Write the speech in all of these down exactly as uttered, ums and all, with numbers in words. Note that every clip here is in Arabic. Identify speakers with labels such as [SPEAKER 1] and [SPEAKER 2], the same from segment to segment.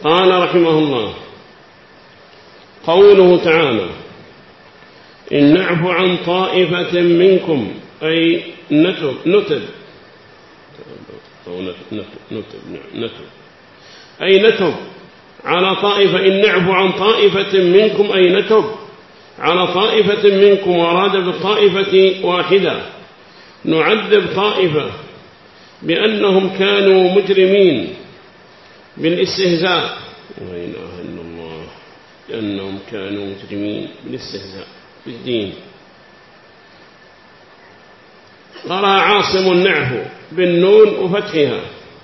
[SPEAKER 1] قال رحمه الله: قوله تعالى: إن نعفو عن طائفة منكم أي نتب نتب أو نتب نتب نتب أي نتب على طائفة. إن نعفو عن طائفة منكم أي نتب على طائفة منكم، وأراد بالطائفة واحدة. نعذب طائفة بأنهم كانوا مجرمين بالاستهزاء، لا إله إلا الله، لأنهم كانوا مجرمين بالاستهزاء بالدين. قرأ عاصم النعفو بالنون وفتحها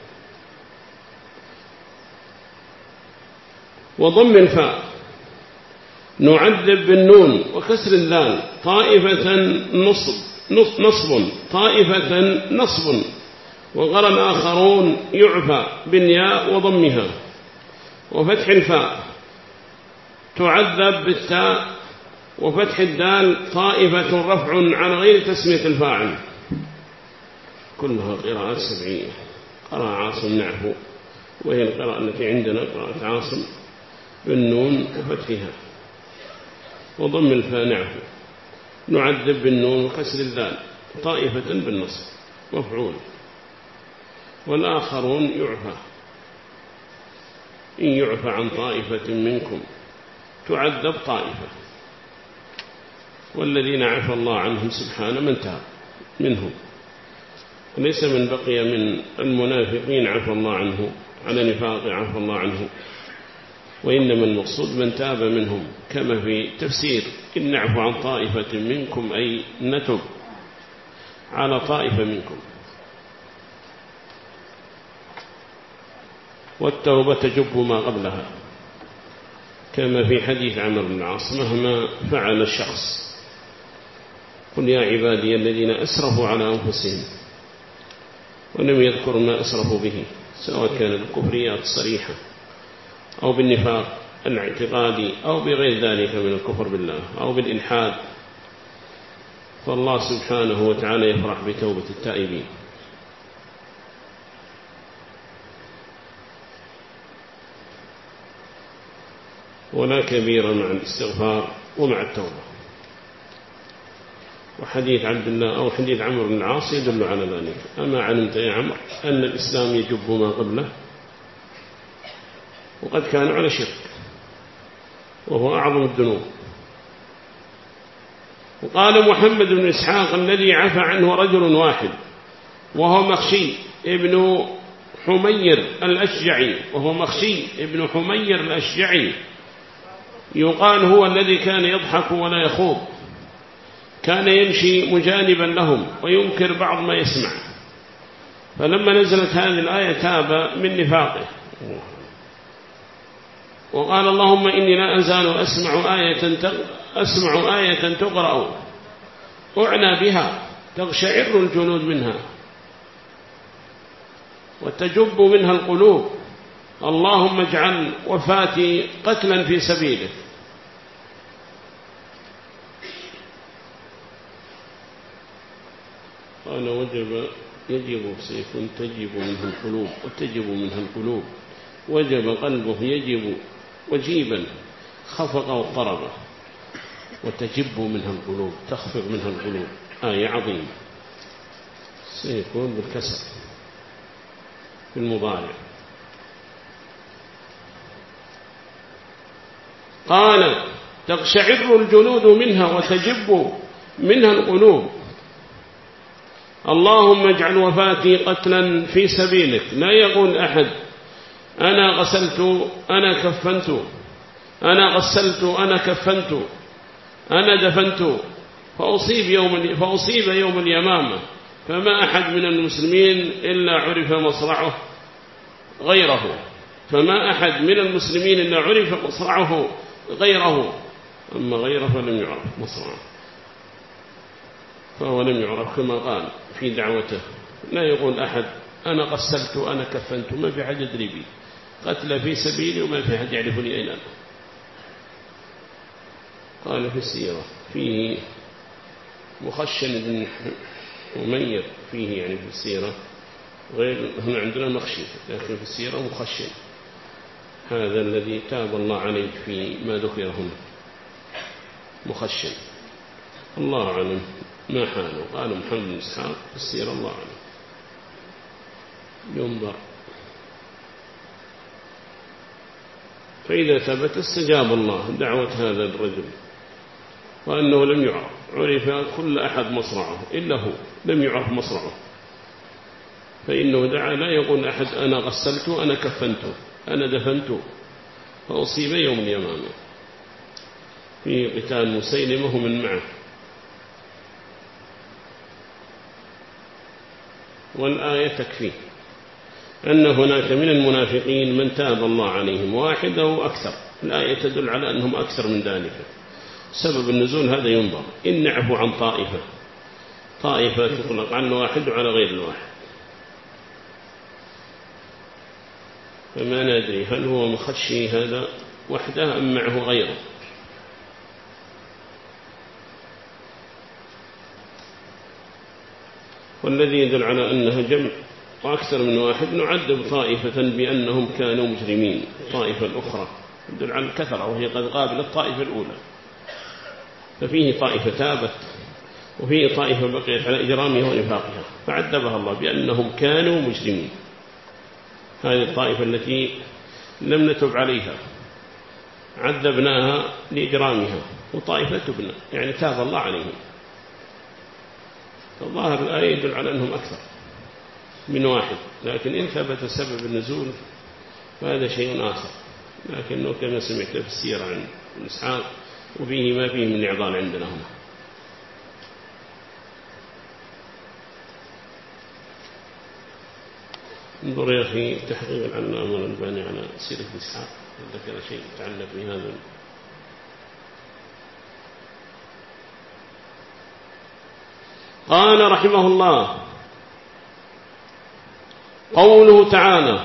[SPEAKER 1] وضم الفاء. نعذب بالنون وكسر الذال. طائفة نصب نصب طائفة نصب. وقرأ الآخرون يعفى بالياء وضمها وفتح الفاء. تعذب بالتاء وفتح الدال. طائفة رفع على غير تسمية الفاعل. كلها قراءات سبعية. قرأ عاصم نعفو، وهي القراءة التي عندنا قراءة عاصم بالنون وفتحها وضم الفاء. نعفو. نعذب بالنون وكسر الذال. طائفة بالنصب مفعول. والآخرون يعفى. إن يعفى عن طائفة منكم تعذب طائفة. والذين عفى الله عنهم سبحانه من تاب منهم، وليس من بقي من المنافقين عفى الله عنه على نفاق عفى الله عنه، وإنما المقصود من تاب منهم، كما في تفسير: إن نعفو عن طائفة منكم أي نتب على طائفة منكم. والتوبة تجب ما قبلها، كما في حديث عمرو بن العاص: مهما فعل الشخص قل يا عبادي الذين أسرفوا على أنفسهم، ولم يذكر ما أسرفوا به، سواء كان بالكفريات الصريحة أو بالنفاق الاعتقادي أو بغير ذلك من الكفر بالله أو بالإلحاد، فالله سبحانه وتعالى يفرح بتوبة التائبين. ولا كبير مع الاستغفار ومع التوبة. وحديث عبد الله أو حديث عمرو بن العاص يدل على ذلك: أما علمت يا عمرو أن الإسلام يجب ما قبله؟ وقد كان على شرك وهو أعظم الذنوب. وقال محمد بن إسحاق: الذي عفى عنه رجل واحد وهو مخشي ابن حمير الأشجعي وهو مخشي ابن حمير الأشجعي، يقال هو الذي كان يضحك ولا يخوض، كان يمشي مجانبا لهم وينكر بعض ما يسمع، فلما نزلت هذه الآية تاب من نفاقه. وقال: اللهم إني لا أزال أسمع آية أسمع آية تقرأ أعنى بها تغشعر الجلود منها وتجب منها القلوب، اللهم اجعل وفاتي قتلا في سبيلك. قال: وجب يجب سيف تجب منه القلوب وتجب منها القلوب. وجب قلبه يجب وجيبا خفق واضطرب، وتجب منها القلوب تخفق منها القلوب. آية عظيمة. سيكون بالكسر في المضارع. قال: تقشعر الجلود منها وتجب منها القلوب، اللهم اجعل وفاتي قتلا في سبيلك. لا يقول أحد أنا غسلت أنا كفنت أنا غسلت أنا كفنت أنا دفنت فأصيب يوم, فأصيب يوم اليمامة، فما أحد من المسلمين إلا عرف مصرعه غيره فما أحد من المسلمين إلا عرف مصرعه غيره أما غيره فلم يعرف مصرعه، فهو لم يعرف كما قال في دعوته. لا يقول أحد أنا غسلت أنا كفنت، ما في حد يدري بي، قتل في سبيلي وما في حد يعرفني أين أنا. قال في السيرة فيه مخشن بن حمير، فيه يعني في السيرة غير، هنا عندنا مخشي لكن في السيرة مخشن هذا الذي تاب الله عليه فيما ذكر هنا مخشن. الله أعلم ما حاله. قال محمد بن إسحاق السير الله أعلم ينظر. فإذا ثبت استجاب الله دعوة هذا الرجل وأنه لم يعرف، عرف كل أحد مصرعه إلا هو لم يعرف مصرعه، فإنه دعا لا يقول أحد أنا غسلته أنا كفنته أنا دفنته، فأصيب يوم اليمامة في قتال مسيلمة من معه. والآية تكفي أن هناك من المنافقين من تاب الله عليهم واحد أو أكثر. الآية تدل على أنهم أكثر من ذلك. سبب النزول هذا ينظر. إن نعفو عن طائفة، طائفة تطلق على الواحد وعلى غير الواحد، فما ندري هل هو مخشي هذا وحده أم معه غيره. والذي يدل على أنها جمع وأكثر من واحد نعذب طائفة بأنهم كانوا مجرمين، طائفة الأخرى يدل على الكثرة وهي قد قابلت الطائفة الأولى، ففيه طائفة تابت وفيه طائفة بقيت على إجرامها ونفاقها فعذبها الله بأنهم كانوا مجرمين. هذه الطائفة التي لم نتب عليها عذبناها لإجرامها، وطائفة تبنى يعني تاب الله عليهم. فالظاهر الآية يدل على أنهم أكثر من واحد، لكن إن ثبت سبب النزول فهذا شيء آخر، لكنه كما سمعت في السيرة عن إسحاق وفيه ما فيه من إعضال عندنا هنا. انظر يا أخي تحقيق العلامة الألباني على سيرة إسحاق ذكر شيء يتعلق بهذا. قال رحمه الله قوله تعالى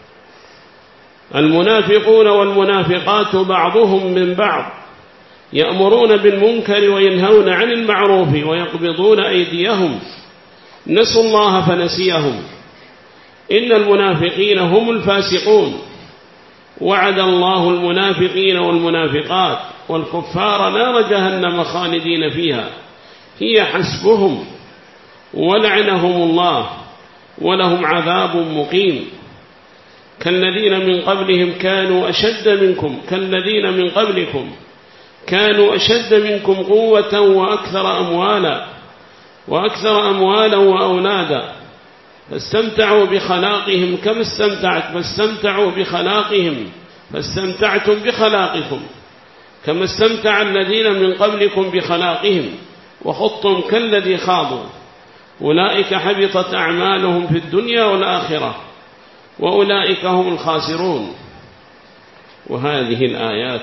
[SPEAKER 1] المنافقون والمنافقات بعضهم من بعض يأمرون بالمنكر وينهون عن المعروف ويقبضون أيديهم نسوا الله فنسيهم إن المنافقين هم الفاسقون وعد الله المنافقين والمنافقات والكفار نار جهنم خالدين فيها هي حسبهم ولعنهم الله ولهم عذاب مقيم كالذين من قبلهم كانوا أشد منكم كالذين من قبلكم كانوا أشد منكم قوة وأكثر أموالا وأكثر أموالا وأولادا فاستمتعوا بخلاقهم كما استمتعت فاستمتعوا بخلاقهم فاستمتعتم بخلاقكم كما استمتع الذين من قبلكم بخلاقهم وخضتم كالذي خاضوا أولئك حبطت أعمالهم في الدنيا والآخرة وأولئك هم الخاسرون. وهذه الآيات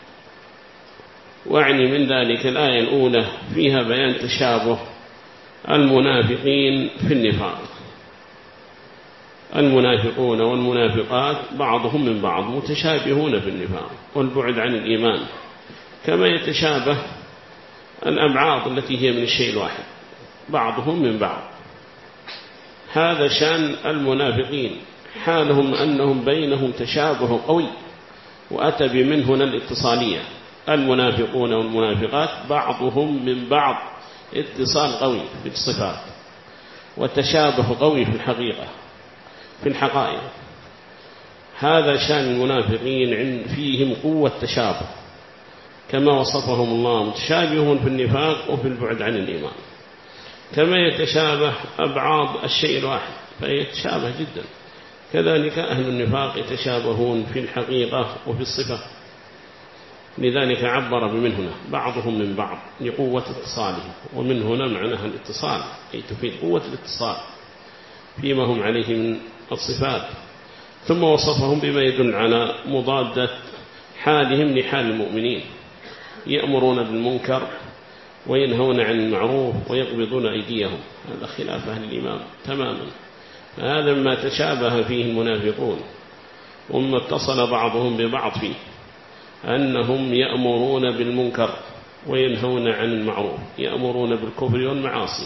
[SPEAKER 1] واعني من ذلك الآية الأولى فيها بيان تشابه المنافقين في النفاق. المنافقون والمنافقات بعضهم من بعض متشابهون في النفاق والبعد عن الإيمان كما يتشابه الأبعاض التي هي من الشيء الواحد بعضهم من بعض. هذا شأن المنافقين حالهم أنهم بينهم تشابه قوي وأتى بمن هنا الاتصالية. المنافقون والمنافقات بعضهم من بعض اتصال قوي في الصفات والتشابه قوي في الحقيقة في الحقائق. هذا شأن المنافقين عند فيهم قوة تشابه كما وصفهم الله متشابهون في النفاق وفي البعد عن الإيمان كما يتشابه أبعاض الشيء الواحد فيتشابه جدا. كذلك أهل النفاق يتشابهون في الحقيقة وفي الصفة لذلك عبر بمن هنا بعضهم من بعض لقوة اتصالهم ومن هنا معناها الاتصال أي تفيد قوة الاتصال فيما هم عليه من الصفات. ثم وصفهم بما يدل على مضادة حالهم لحال المؤمنين يأمرون بالمنكر وينهون عن المعروف ويقبضون أيديهم. هذا خلاف أهل الإيمان تماما. هذا ما تشابه فيه المنافقون وما اتصل بعضهم ببعض فيه أنهم يأمرون بالمنكر وينهون عن المعروف يأمرون بالكفر والمعاصي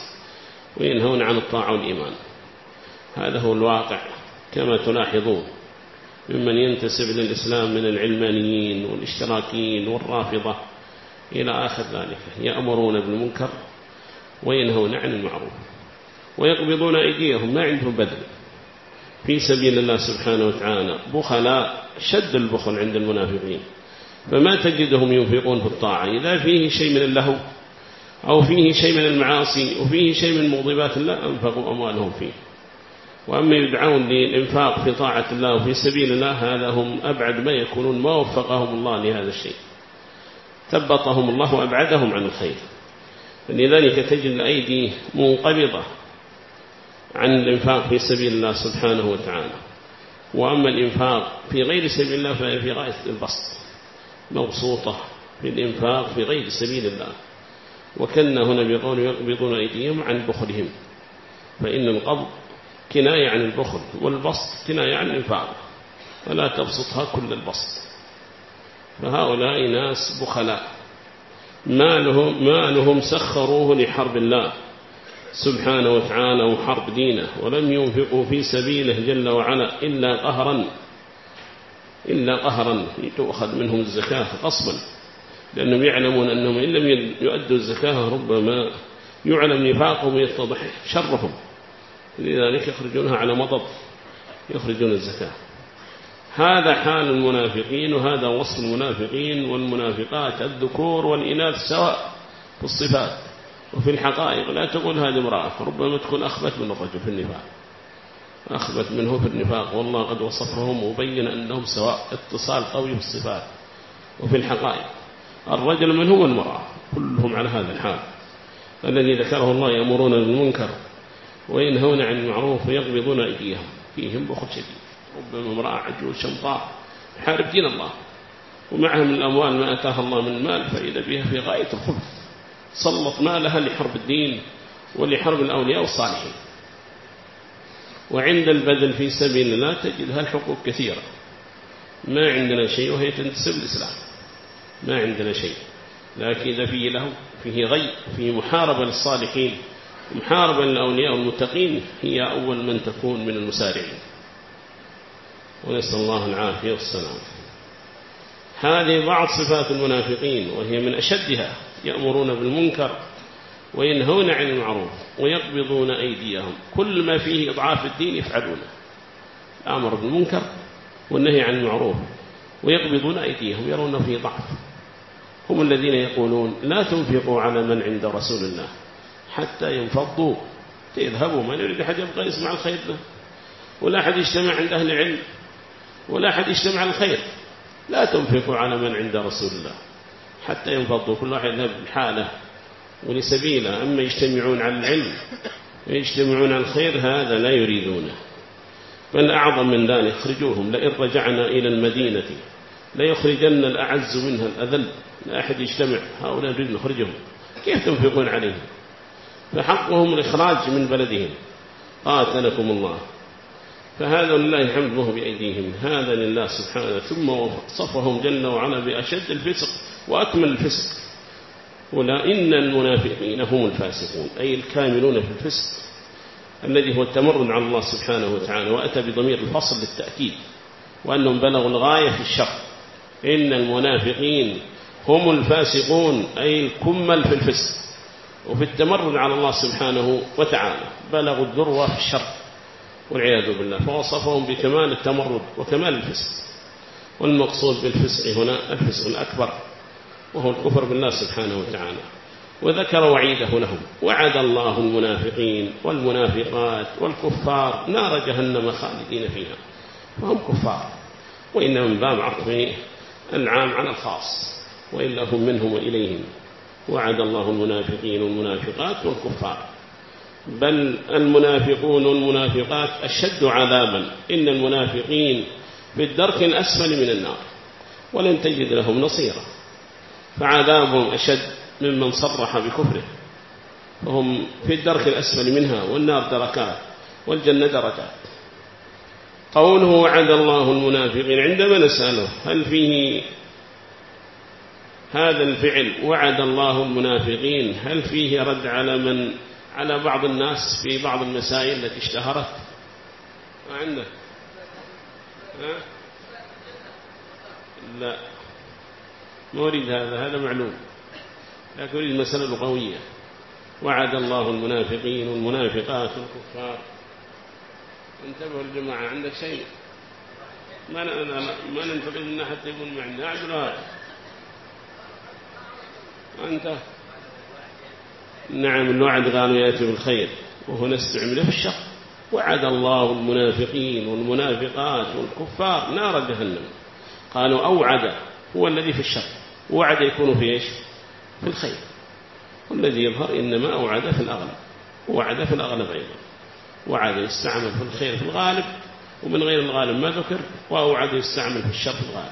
[SPEAKER 1] وينهون عن الطاعة والإيمان. هذا هو الواقع كما تلاحظون. ممن ينتسب للإسلام من العلمانيين والاشتراكيين والرافضة إلى آخر ذلك، يأمرون بالمنكر وينهون عن المعروف ويقبضون أيديهم، ما عندهم بذل في سبيل الله سبحانه وتعالى، بخلاء شد البخل عند المنافقين، فما تجدهم ينفقون في الطاعة إذا فيه شيء من اللهو أو فيه شيء من المعاصي وفيه شيء من مغضبات الله أنفقوا أموالهم فيه. وأما يدعون للإنفاق في طاعة الله وفي سبيل الله هذا هم أبعد ما يكونون، ما وفقهم الله لهذا الشيء، ثبطهم الله وأبعدهم عن الخير. فلذلك تجد الأيدي منقبضة عن الإنفاق في سبيل الله سبحانه وتعالى. وأما الإنفاق في غير سبيل الله فهي في غاية البسط، مبسوطة في الإنفاق في غير سبيل الله. وكنا هنا بقول يقبضون أيديهم عن بخلهم، فإن القبض كناية عن البخل والبسط كناية عن الإنفاق، فلا تبسطها كل البسط. فهؤلاء ناس بخلاء مالهم, مالهم سخروه لحرب الله سبحانه وتعالى وحرب دينه، ولم ينفقوا في سبيله جل وعلا إلا قهرا إلا قهرا تؤخذ منهم الزكاة غصبا، لأنهم يعلمون أنهم إن لم يؤدوا الزكاة ربما يعلم نفاقهم ويتضح شرهم، لذلك يخرجونها على مضض يخرجون الزكاة. هذا حال المنافقين، وهذا وصف المنافقين والمنافقات الذكور والإناث سواء في الصفات وفي الحقائق. لا تقول هذه امرأة، ربما تكون أخبث من الرجل في النفاق، أخبث منه في النفاق، والله قد وصفهم وبين أنهم سواء، اتصال قوي في الصفات وفي الحقائق، الرجل منهم والمرأة كلهم على هذا الحال الذي ذكره الله، يأمرون بالمنكر وينهون عن المعروف ويقبضون أيديهم، فيهم بخل شديد. ربما امرأة عجوز شمطاء حارب دين الله ومعها من الأموال ما أتاها الله من مال، فإذا بها في غاية الخبث، سلط مالها لحرب الدين ولحرب الأولياء والصالحين. وعند البذل في سبيل الله تجدها الحقوق كثيرة، ما عندنا شيء وهي تنتسب الإسلام، ما عندنا شيء، لكن إذا فيه له فيه غي فيه محاربة للصالحين محاربة للأولياء والمتقين هي أول من تكون من المسارعين، ونسأل الله العافية والسلام. هذه بعض صفات المنافقين وهي من أشدها، يأمرون بالمنكر وينهون عن المعروف ويقبضون أيديهم، كل ما فيه إضعاف الدين يفعلونه، الأمر بالمنكر والنهي عن المعروف ويقبضون أيديهم، يرون فيه ضعف. هم الذين يقولون لا تنفقوا على من عند رسول الله حتى ينفضوا، تذهبوا، ما نريد أحد يبقى يسمع الخير له، ولا أحد يجتمع عند أهل العلم، ولا أحد يجتمع على الخير. لا تنفقوا على من عند رسول الله حتى ينفضوا، كل واحد يذهب بحاله ولسبيله. أما يجتمعون على العلم ويجتمعون على الخير هذا لا يريدونه. بل أعظم من ذلك اخرجوهم، لئن رجعنا إلى المدينة ليخرجن الأعز منها الأذل. لا أحد يجتمع، هؤلاء نريد نخرجهم، كيف تنفقون عليهم؟ فحقهم الإخراج من بلدهم، قاتلكم الله. فهذا لله الحمد وهو بأيديهم، هذا لله سبحانه. ثم وصفهم جل وعلا بأشد الفسق وأكمل الفسق، ولا إن المنافقين هم الفاسقون، أي الكاملون في الفسق الذي هو التمرد على الله سبحانه وتعالى. وأتى بضمير الفصل للتأكيد، وأنهم بلغوا الغاية في الشر. إن المنافقين هم الفاسقون، أي الكمل في الفسق وفي التمرد على الله سبحانه وتعالى، بلغوا الذروة في الشر والعياذ بالله. فوصفهم بكمال التمرد وكمال الفسق، والمقصود بالفسق هنا الفسق الأكبر وهو الكفر بالله سبحانه وتعالى. وذكر وعيده لهم، وعد الله المنافقين والمنافقات والكفار نار جهنم خالدين فيها، فهم كفار، وإنما من باب عطف العام على الخاص، وإلا هم منهم وإليهم. وعد الله المنافقين والمنافقات والكفار، بل المنافقون والمنافقات أشد عذابا. إن المنافقين في الدرك الأسفل من النار ولن تجد لهم نصيرا، فعذابهم أشد ممن صرح بكفره، فهم في الدرك الأسفل منها، والنار دركات والجنة دركات. قوله وعد الله المنافقين، عندما نسأله هل فيه هذا الفعل وعد الله المنافقين هل فيه رد على من على بعض الناس في بعض المسائل التي اشتهرت؟ ما عنده؟ لا ما أريد هذا، هذا معلوم، لكن أريد مسألة لغوية. وعد الله المنافقين والمنافقات والكفار. انتبهوا الجماعة، عندك شيء ما ما ننتقل منا حتى يقول ما عندنا أعدل هذا أنت. نعم الوعد قالوا يأتي بالخير وهو نستعمله في الشر. وعد الله المنافقين والمنافقات والكفار نار جهنم. قالوا أوعد هو الذي في الشر، وعد يكون في إيش؟ في الخير. والذي يظهر إنما أوعد في الأغلب، وعد في الأغلب أيضا. وعد يستعمل في الخير في الغالب، ومن غير الغالب ما ذكر، وأوعد يستعمل في الشر في الغالب.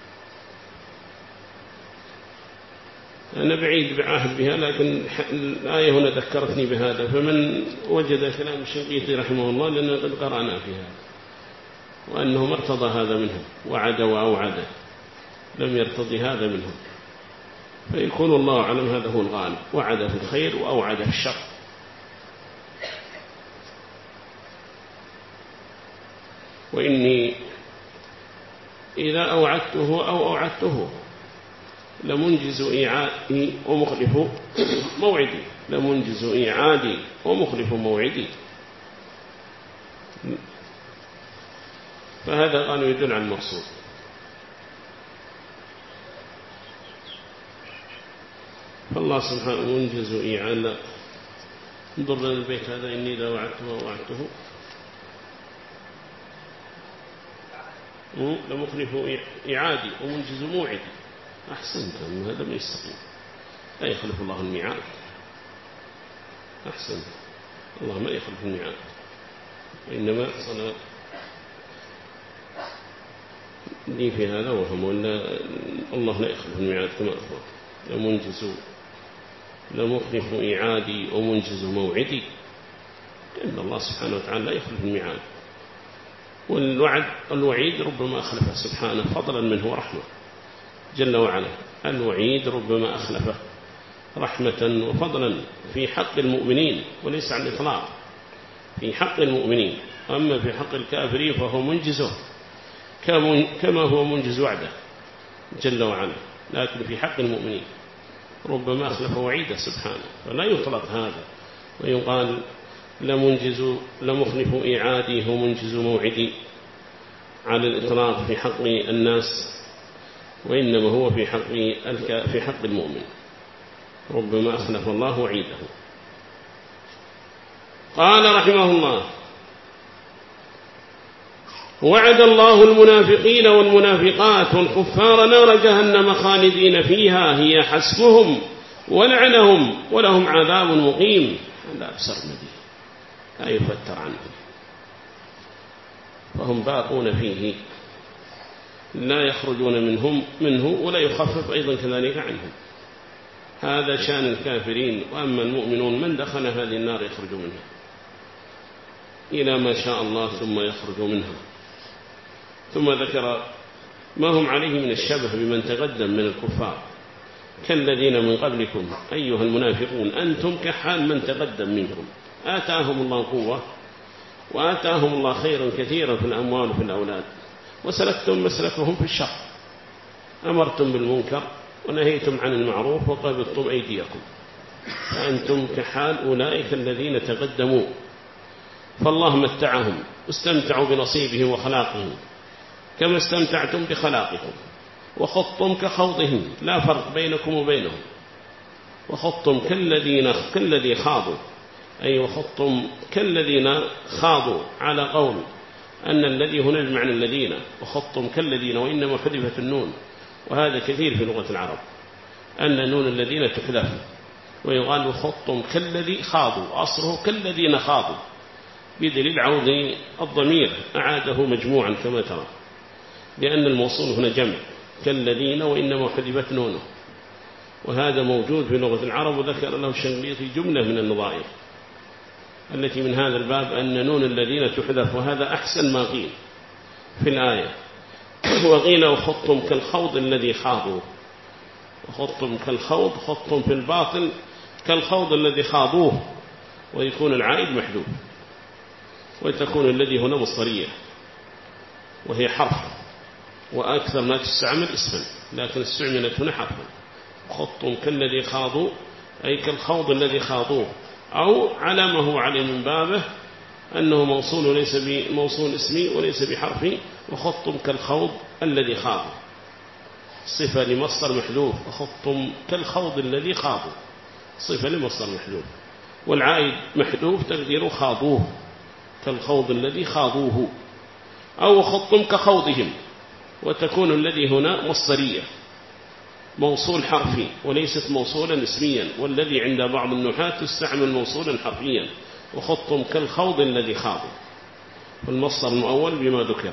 [SPEAKER 1] أنا بعيد بعهد بها، لكن الآية هنا ذكرتني بهذا. فمن وجد كلام الشنقيطي رحمه الله، لأننا قد قرأنا في هذا، وأنه ما ارتضى هذا منهم، وعد وأوعد لم يرتضي هذا منهم، فيكون الله أعلم هذا هو الغالب، وعد في الخير وأوعد في الشر. وإني إذا أوعدته أو أوعدته لمنجز إيعادي ومخلف موعدي، لمنجز إيعادي ومخلف موعدي. فهذا قالوا يدل على المقصود. فالله سبحانه منجز إيعاد. انظر لنا البيت هذا، إني إذا وعدته ووعدته لمخلف إيعادي ومنجز موعدي. أحسنت، هذا ما يستقيم، لا يخلف الله الميعاد. أحسنت، الله ما يخلف الميعاد، وإنما صنع لي في هذا وهم، ولا الله لا يخلف الميعاد كما أخبر. لمنجز لمخلف إيعادي ومنجز موعدي، لأن الله سبحانه وتعالى لا يخلف الميعاد. والوعد الوعيد ربما أخلفه سبحانه فضلا منه ورحمة جل وعلا. الوعيد ربما أخلفه رحمة وفضلا في حق المؤمنين، وليس على الإطلاق في حق المؤمنين. أما في حق الكافرين فهو منجزه كما هو منجز وعده جل وعلا، لكن في حق المؤمنين ربما أخلف وعيده سبحانه، فلا يطلق هذا ويقال لمنجز لمخلف إيعادي ومنجز موعدي على الإطلاق في حق الناس، وإنما هو في حق في حق المؤمن ربما أخلف الله وعيده. قال رحمه الله: وعد الله المنافقين والمنافقات والكفار نار جهنم خالدين فيها هي حسبهم ولعنهم ولهم عذاب مقيم. لا بسرمدي لا يفتر عنهم، فهم باقون فيه لا يخرجون منهم منه ولا يخفف أيضا كذلك عنهم. هذا شأن الكافرين. وأما المؤمنون من دخل هذه النار يخرج منها إلى ما شاء الله ثم يخرج منها. ثم ذكر ما هم عليه من الشبه بمن تقدم من الكفار: كالذين من قبلكم أيها المنافقون أنتم كحال من تقدم منكم، آتاهم الله قوة وآتاهم الله خيرا كثيرا في الأموال وفي الأولاد، وسلكتم مسلكهم في الشر، أمرتم بالمنكر ونهيتم عن المعروف وقبضتم أيديكم، فأنتم كحال أولئك الذين تقدموا. فالله متعهم واستمتعوا بنصيبهم وخلاقهم كما استمتعتم بخلاقكم، وخضتم كخوضهم لا فرق بينكم وبينهم، وخضتم كالذين كالذي خاضوا، أي وخضتم كالذين خاضوا، على قول أن الذي هنا بمعنى الذين، وخضتم كالذين وإنما حذفت النون، وهذا كثير في لغة العرب أن نون الذين تحذف ويقال خضتم كالذي خاضوا، أصله كالذين خاضوا، بدليل عود الضمير أعاده مجموعا كما ترى، لأن الموصول هنا جمع كالذين وإنما حذفت نونه، وهذا موجود في لغة العرب. وذكر له الشنقيطي جملة من النظائر التي من هذا الباب أن نون الذين تحذف، وهذا أحسن ما قيل في الآية. وقيل وخضتم كالخوض الذي خاضوا، وخضتم كالخوض، خضتم في الباطل كالخوض الذي خاضوه، ويكون العائد محذوف، وتكون الذي هنا مصدرية وهي حرف وأكثر ما تستعمل اسما، لكن استعملت هنا حرفا. خضتم كالذي خاضوا أي كالخوض الذي خاضوه، أو على ما هو عليه من بابه أنه موصول وليس بموصول اسمي وليس بحرفي. وخضتم كالخوض الذي خاضوا صفة لمصدر محذوف، وخضتم كالخوض الذي خاضوا صفة لمصدر محذوف، والعائد محذوف تقديره خاضوه كالخوض الذي خاضوه. أو خضتم كخوضهم، وتكون الذي هنا مصدرية موصول حرفي وليست موصولا اسميا، والذي عند بعض النحاة تستعمل موصولا حرفيا. وخضتم كالخوض الذي خاضوا، والمصدر المؤول بما ذكر.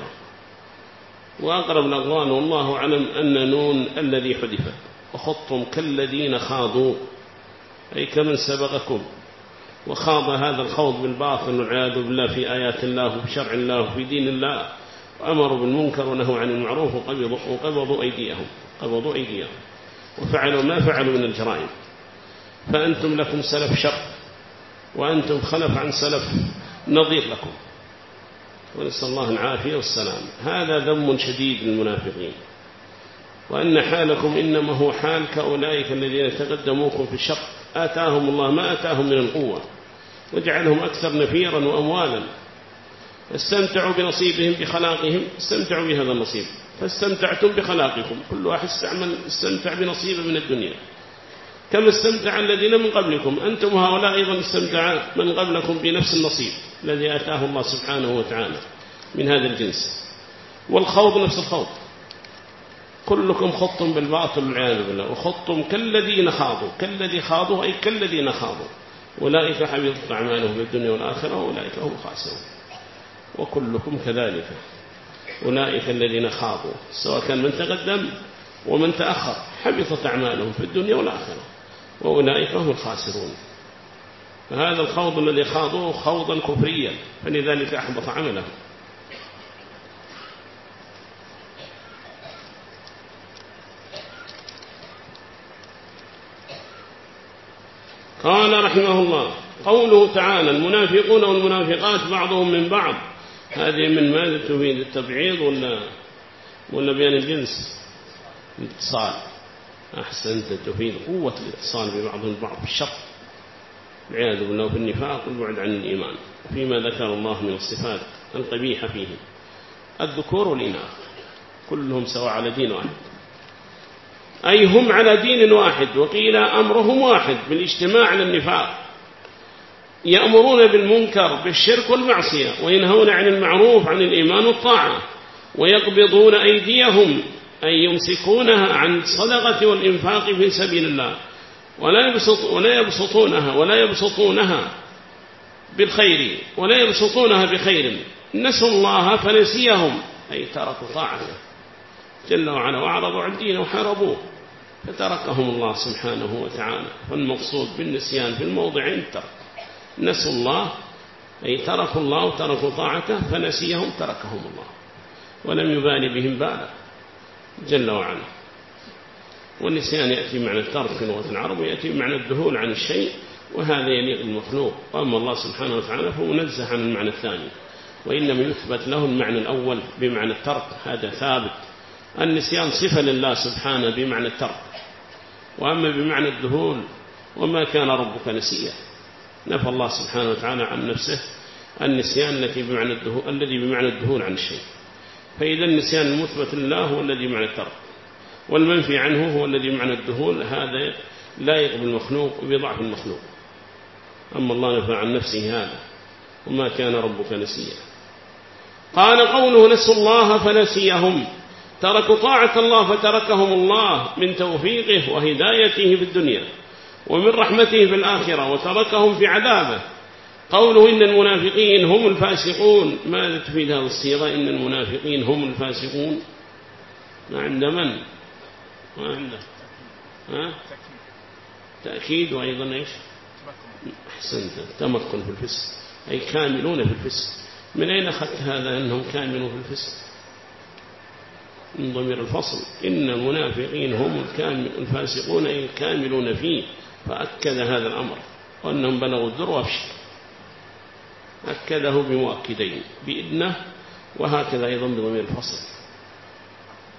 [SPEAKER 1] وأقرب الأقوال والله أعلم أن نون الذي حذفت. وخضتم كالذين خاضوا أي كمن سبقكم وخاض هذا الخوض بالباطل والعياذ بالله في آيات الله وفي شرع الله وفي دين الله، وأمروا بالمنكر ونهوا عن المعروف وقبضوا, وقبضوا أيديهم قبضوا أيديهم وفعلوا ما فعلوا من الجرائم. فأنتم لكم سلف شر، وأنتم خلف عن سلف نظير لكم، ونسأل الله العافية والسلام. هذا ذم شديد للمنافقين، وأن حالكم إنما هو حال كأولئك الذين تقدموكم في الشر، آتاهم الله ما آتاهم من القوة وجعلهم أكثر نفيرا وأموالا، استمتعوا بنصيبهم بخلاقهم، استمتعوا بهذا النصيب، فاستمتعتم بخلاقكم. كل واحد استعمل استمتع بنصيبه من الدنيا كما استمتع الذين من قبلكم. أنتم هؤلاء أيضا استمتع من قبلكم بنفس النصيب الذي آتاه الله سبحانه وتعالى من هذا الجنس. والخوض نفس الخوض، كلكم خضتم بالباطل والعياذ بالله. وخضتم كالذين خاضوا، كالذي خاضوا أي كالذين خاضوا، أولئك حبطت أعمالهم في الدنيا والآخرة وأولئك هم الخاسرون. وكلكم كذلك، أولئك الذين خاضوا سواء كان من تقدم ومن تأخر حبطت أعمالهم في الدنيا والآخرة وأولئك هم الخاسرون. فهذا الخوض الذي خاضوه خوضا كفريا، فلذلك أحبط عمله. قال رحمه الله: قوله تعالى: المنافقون والمنافقات بعضهم من بعض، هذه من ماذا تفيد؟ التبعيض ولا ولا بيان الجنس؟ الاتصال. أحسنت، تفيد قوة الاتصال ببعضهم البعض في الشر والعياذ بالله، في النفاق والبعد عن الإيمان، فيما ذكر الله من الصفات القبيحة فيه. الذكور والإناث كلهم سواء على دين واحد، أي هم على دين واحد، وقيل أمرهم واحد بالاجتماع على النفاق. يأمرون بالمنكر بالشرك والمعصية، وينهون عن المعروف عن الإيمان والطاعة، ويقبضون أيديهم أي يمسكونها عن الصدقة والإنفاق في سبيل الله، ولا يبسط ولا يبسطونها ولا يبسطونها بالخير ولا يبسطونها بخير. نسوا الله فنسيهم أي تركوا طاعته جل وعلا وأعرضوا عن دينه وحاربوه، فتركهم الله سبحانه وتعالى. فالمقصود بالنسيان في الموضعين الترك. نسوا الله أي تركوا الله وتركوا طاعته، فنسيهم تركهم الله ولم يبالي بهم بالا جل وعلا. والنسيان يأتي معنى الترك في لغة العرب، ويأتي معنى الذهول عن الشيء، وهذا يليق المخلوق. وأما الله سبحانه وتعالى فهو منزه عن المعنى الثاني، وإنما يثبت له المعنى الأول بمعنى الترك، هذا ثابت. النسيان صفة لله سبحانه بمعنى الترك، وأما بمعنى الذهول وما كان ربك نسيا، نفى الله سبحانه وتعالى عن نفسه النسيان التي بمعنى الذهول الذي بمعنى الذهول عن الشيء. فإذا النسيان المثبت لله هو الذي بمعنى الترك، والمنفي عنه هو الذي بمعنى الذهول. هذا لا يقبل المخلوق بضعف المخلوق. أما الله نفى عن نفسه هذا، وما كان ربك نسيا. قال: قوله نسوا الله فنسيهم، تركوا طاعة الله فتركهم الله من توفيقه وهدايته في الدنيا ومن رحمته في الآخرة، وتركهم في عذابه. قوله إن المنافقين هم الفاسقون، ماذا تفيد هذه الصيغة؟ إن المنافقين هم الفاسقون، ما عند من؟ ما عنده ها؟ تأكيد، وأيضا إيش؟ أحسنت، تمكن في الفسق أي كاملون في الفسق. من أين أخذت هذا أنهم كاملون في الفسق؟ من ضمير الفصل. إن المنافقين هم الفاسقون أي الكاملون فيه، فأكد هذا الأمر، وأنهم بلغوا الذروة في الشرك، أكده بمؤكدين بإذنه، وهكذا أيضا بضمير الفصل.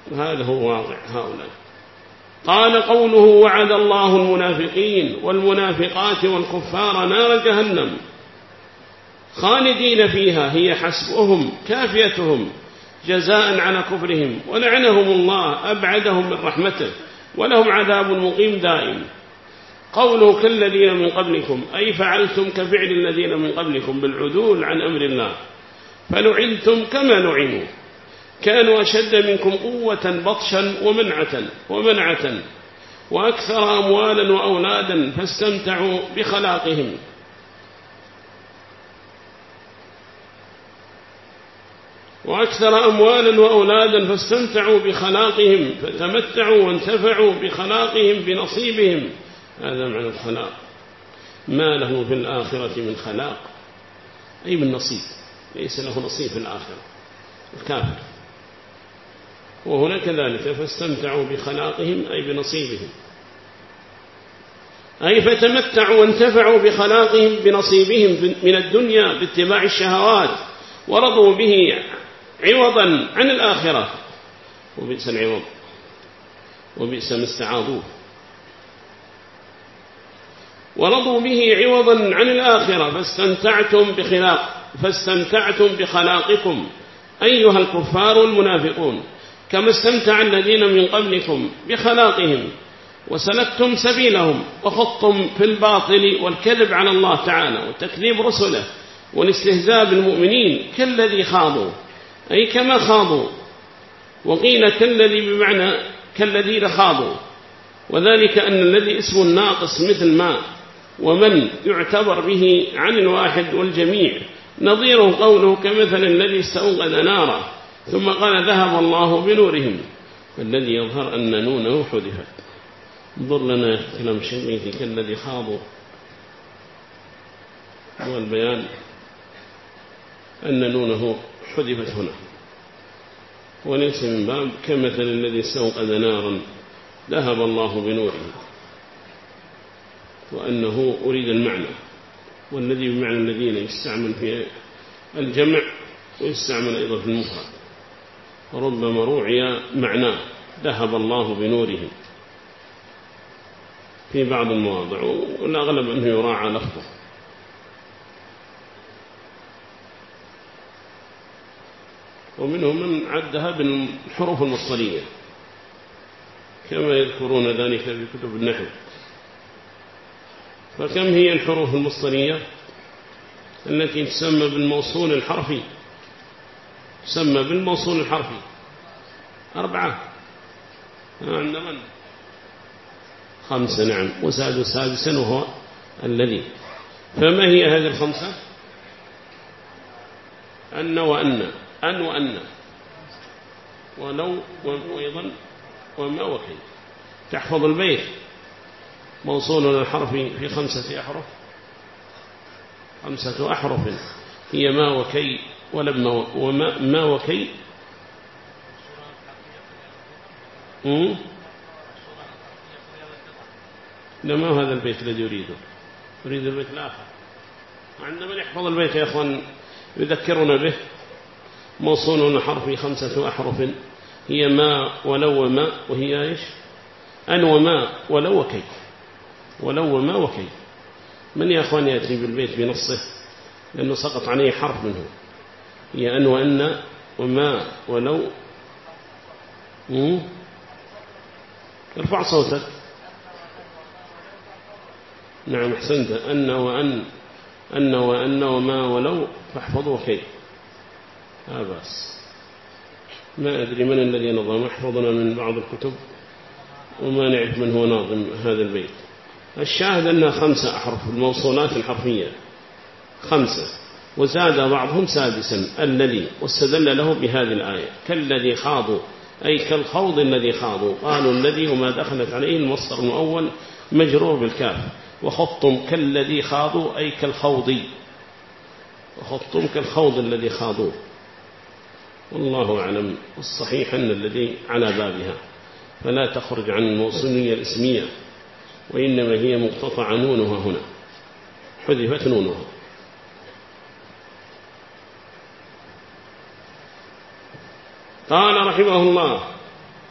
[SPEAKER 1] هذا هو واقع هؤلاء. قال قوله وعد الله المنافقين والمنافقات والكفار نار جهنم خالدين فيها هي حسبهم كافيتهم جزاء على كفرهم ولعنهم الله أبعدهم من رحمته ولهم عذاب مقيم دائم. قوله كالذين من قبلكم أي فعلتم كفعل الذين من قبلكم بالعدول عن أمر الله فلعنتم كما لعنوا كانوا أشد منكم قوة بطشا ومنعة ومنعة وأكثر أموالا وأولادا فاستمتعوا بخلاقهم وأكثر أموالا وأولادا فاستمتعوا بخلاقهم فتمتعوا وانتفعوا بخلاقهم بنصيبهم. هذا معنى الخلاق ما له في الآخرة من خلاق أي من نصيب ليس له نصيب في الآخرة الكافر. وهنا كذلك فاستمتعوا بخلاقهم أي بنصيبهم أي فتمتعوا وانتفعوا بخلاقهم بنصيبهم من الدنيا باتباع الشهوات ورضوا به عوضا عن الآخرة وبئس العوض وبئس ما استعاضوه ورضوا به عوضا عن الآخرة فاستمتعتم بخلاق فاستمتعتم بخلاقكم أيها الكفار المنافقون كما استمتع الذين من قبلكم بخلاقهم وسلكتم سبيلهم وخضتم في الباطل والكذب على الله تعالى وتكذيب رسله والاستهزاء بالمؤمنين كالذي خاضوا أي كما خاضوا وقيل كالذي بمعنى كالذين خاضوا وذلك أن الذي اسم الناقص مثل ما ومن يعتبر به عن الواحد والجميع نظيره قوله كمثل الذي استوقد نارا ثم قال ذهب الله بنورهم فالذي يظهر أن نونه حذفت. انظر لنا كلام شنقيطي كالذي خاضوا والبيان أن نونه حذفت هنا وليس من باب كمثل الذي استوقد نارا ذهب الله بنوره وأنه أريد المعنى والذي بمعنى الذين يستعمل في الجمع ويستعمل أيضا في المفرد وربما روعي معناه ذهب الله بنورهم في بعض المواضع والأغلب أنه يراعى لفظه. ومنهم من عدها بالحروف المصدرية كما يذكرون ذلك في كتب النحو. فكم هي الحروف المصدرية التي تسمى بالموصول الحرفي؟ تسمى بالموصول الحرفي أربعة عندما خمسة نعم وزاد سادسا وهو الذي. فما هي هذه الخمسة؟ أن وأن أن وأن ولو وأيضا وما وكي. تحفظ البيت موصول الحرف في خمسة أحرف خمسة أحرف هي ما وكي ولما وما ما وكي لما هذا البيت الذي يريده يريد البيت الآخر. عندما يحفظ البيت يا أخوان يذكرنا به موصول الحرف خمسة أحرف هي ما ولو وما وهي إيش أن وما ولو وكي ولو وما وكي. من يا أخوان يأتي بالبيت بنصه لأنه سقط عليه حرف منه هي أن وأن وما ولو ارفع صوتك. نعم أحسنت أن وأن أن وأن وما ولو فاحفظوا كي. ها بس ما أدري من الذي نظم احفظنا من بعض الكتب وما نعرف من هو ناظم هذا البيت. الشاهد أنها خمسة أحرف الموصولات الحرفية خمسة وزاد بعضهم سادسا الذي واستدل له بهذه الآية كالذي خاضوا أي كالخوض الذي خاضوا. قالوا الذي وما دخلت عليه المصدر المؤول مجرور بالكاف وخضتم كالذي خاضوا أي كالخوض وخضتم كالخوض الذي خاضوا. والله أعلم. الصحيح أن الذي على بابها فلا تخرج عن الموصولية الاسمية وإنما هي مقتطع نونها هنا حذفت نونها. قال رحمه الله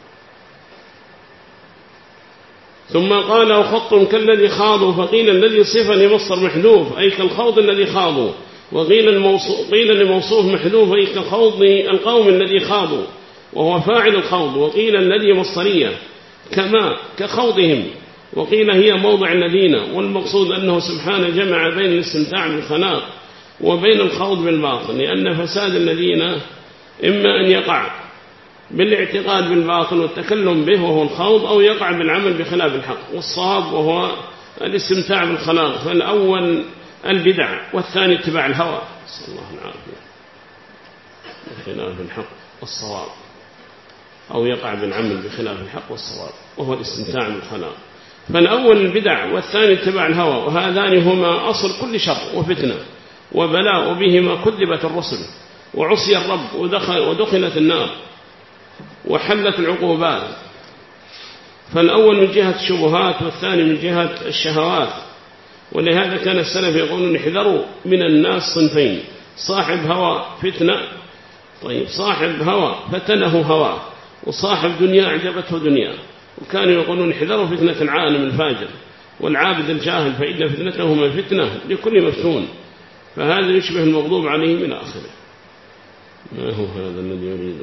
[SPEAKER 1] ثم قال وخط كالذي خاضوا، فقيل الذي صفة لمصدر محذوف أي كالخوض الذي خاضوا، وقيل قيل لموصوف محذوف أي كالخوض القوم الذي خاضوا وهو فاعل الخوض، وقيل الذي مصدرية كما كخوضهم، وقيل هي موضع الذين، والمقصود أنه سبحانه جمع بين الاستمتاع بالخلاق وبين الخوض بالباطل، لأن فساد الذين إما أن يقع بالاعتقاد بالباطل والتكلم به وهو الخوض، أو يقع بالعمل بخلاف الحق والصواب وهو الاستمتاع بالخلاق، فالأول البدع والثاني اتباع الهوى صلى الله العافية بخلاف الحق والصواب، أو يقع بالعمل بخلاف الحق والصواب وهو الاستمتاع بالخلاق. فالأول البدع والثاني اتباع الهوى، وهذان هما أصل كل شر وفتنة وبلاء، وبهما كذبت الرسل وعصي الرب ودخل ودخلت النار وحلت العقوبات. فالأول من جهة الشبهات والثاني من جهة الشهوات. ولهذا كان السلف يقولون احذروا من الناس صنفين: صاحب هوى فتنة، طيب صاحب هوى فتنه هوى، وصاحب دنيا أعجبته دنيا. وكانوا يقولون احذروا فتنة العالم الفاجر والعابد الجاهل، فإن فتنتهما فتنة لكل مفتون. فهذا يشبه المغضوب عليه من آخره. ما هو هذا الذي يريده؟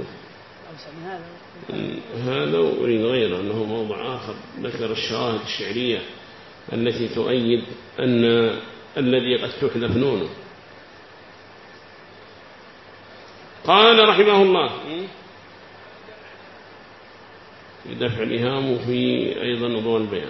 [SPEAKER 1] هذا أريد غيره، أنه موضع آخر ذكر الشواهد الشعرية التي تؤيد أن الذي قد تحذف نونه. قال رحمه الله في دفع الإهام وفي أيضا أضواء البيان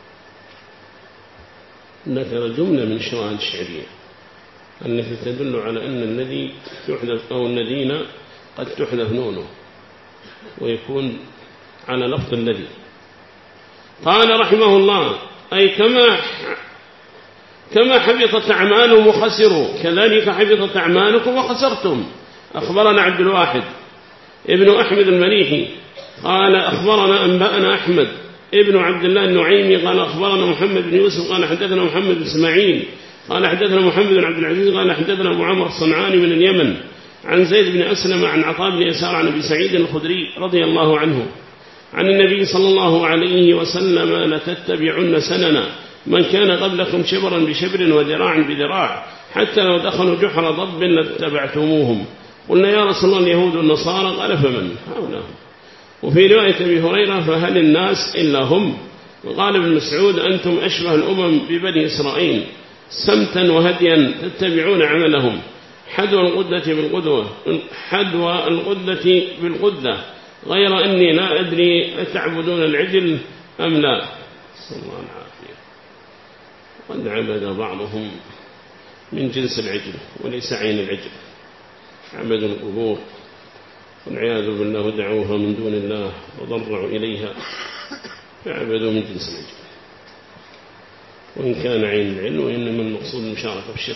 [SPEAKER 1] ذكر جملة من الشواهد الشعرية التي تدل على أن الذي تحذف أو الذين قد تحذف نونه ويكون على لفظ الذي. قال رحمه الله أي كما كما حبطت أعمالهم وخسروا كذلك حبطت أعمالكم وخسرتم. أخبرنا عبد الواحد ابن أحمد المليحي قال أخبرنا أنبأنا أحمد ابن عبد الله النعيمي قال أخبرنا محمد بن يوسف قال حدثنا محمد بن إسماعيل قال حدثنا محمد بن عبد العزيز قال حدثنا أبو عمرو الصنعاني من اليمن عن زيد بن أسلم عن عطاء بن يسار عن أبي سعيد الخدري رضي الله عنه عن النبي صلى الله عليه وسلم: لتتبعن سننا من كان قبلكم شبرا بشبر وذراعا بذراع حتى لو دخلوا جحر ضب لاتبعتموهم. قلنا يا رسول الله اليهود والنصارى قال فمن؟ هؤلاء. وفي رواية أبي هريرة: فهل الناس إلا هم؟ وقال ابن مسعود: أنتم أشبه الأمم ببني إسرائيل سمتا وهديا تتبعون عملهم حدوى الغدة بالقدوة حدوى الغدة بالقدة غير أني لا أدري أتعبدون العجل أم لا. صلى الله العافية. قد عبد بعضهم من جنس العجل وليس عين العجل، عبدوا القبور والعياذ بالله دعوها من دون الله وضرعوا إليها فعبدوا من جنس العجل، وإن كان عين العلم وإنما المقصود المشاركة بالشرك.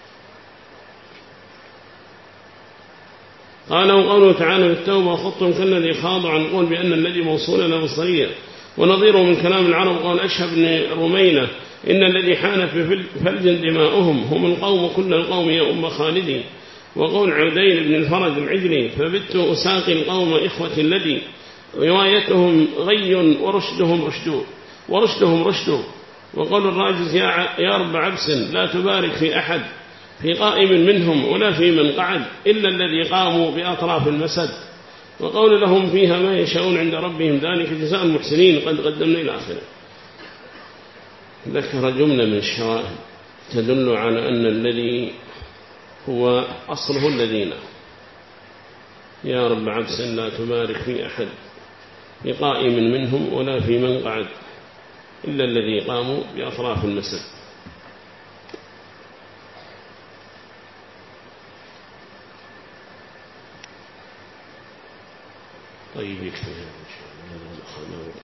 [SPEAKER 1] قال وقوله تعالى بالتوبة: وخطهم كالذي خاض عن قول بأن الذي موصول له مصدرية. ونظيره من كلام العرب قال أشهب بن رميلة: إن الذي حان في فلج دماؤهم هم القوم كل القوم يا أم خالدي. وقول عدين بن الفرج العجلي: فبت أساقي القوم إخوة الذي روايتهم غي ورشدهم رشد ورشدهم رشد. وقول الراجز: يا رب عبس لا تبارك في أحد في قائم منهم ولا في من قعد إلا الذي قاموا بأطراف المسد. وقول لهم فيها ما يشاءون عند ربهم ذلك جزاء المحسنين قد قدمنا إلى آخره. ذكر جملة من الشواهد تدل على أن الذي هو أصله الذين. يا رب عبس لا تبارك في أحد في قائم منهم ولا في من قعد إلا الذي قاموا بأطراف المسد. طيب يكفي هذا إن شاء الله.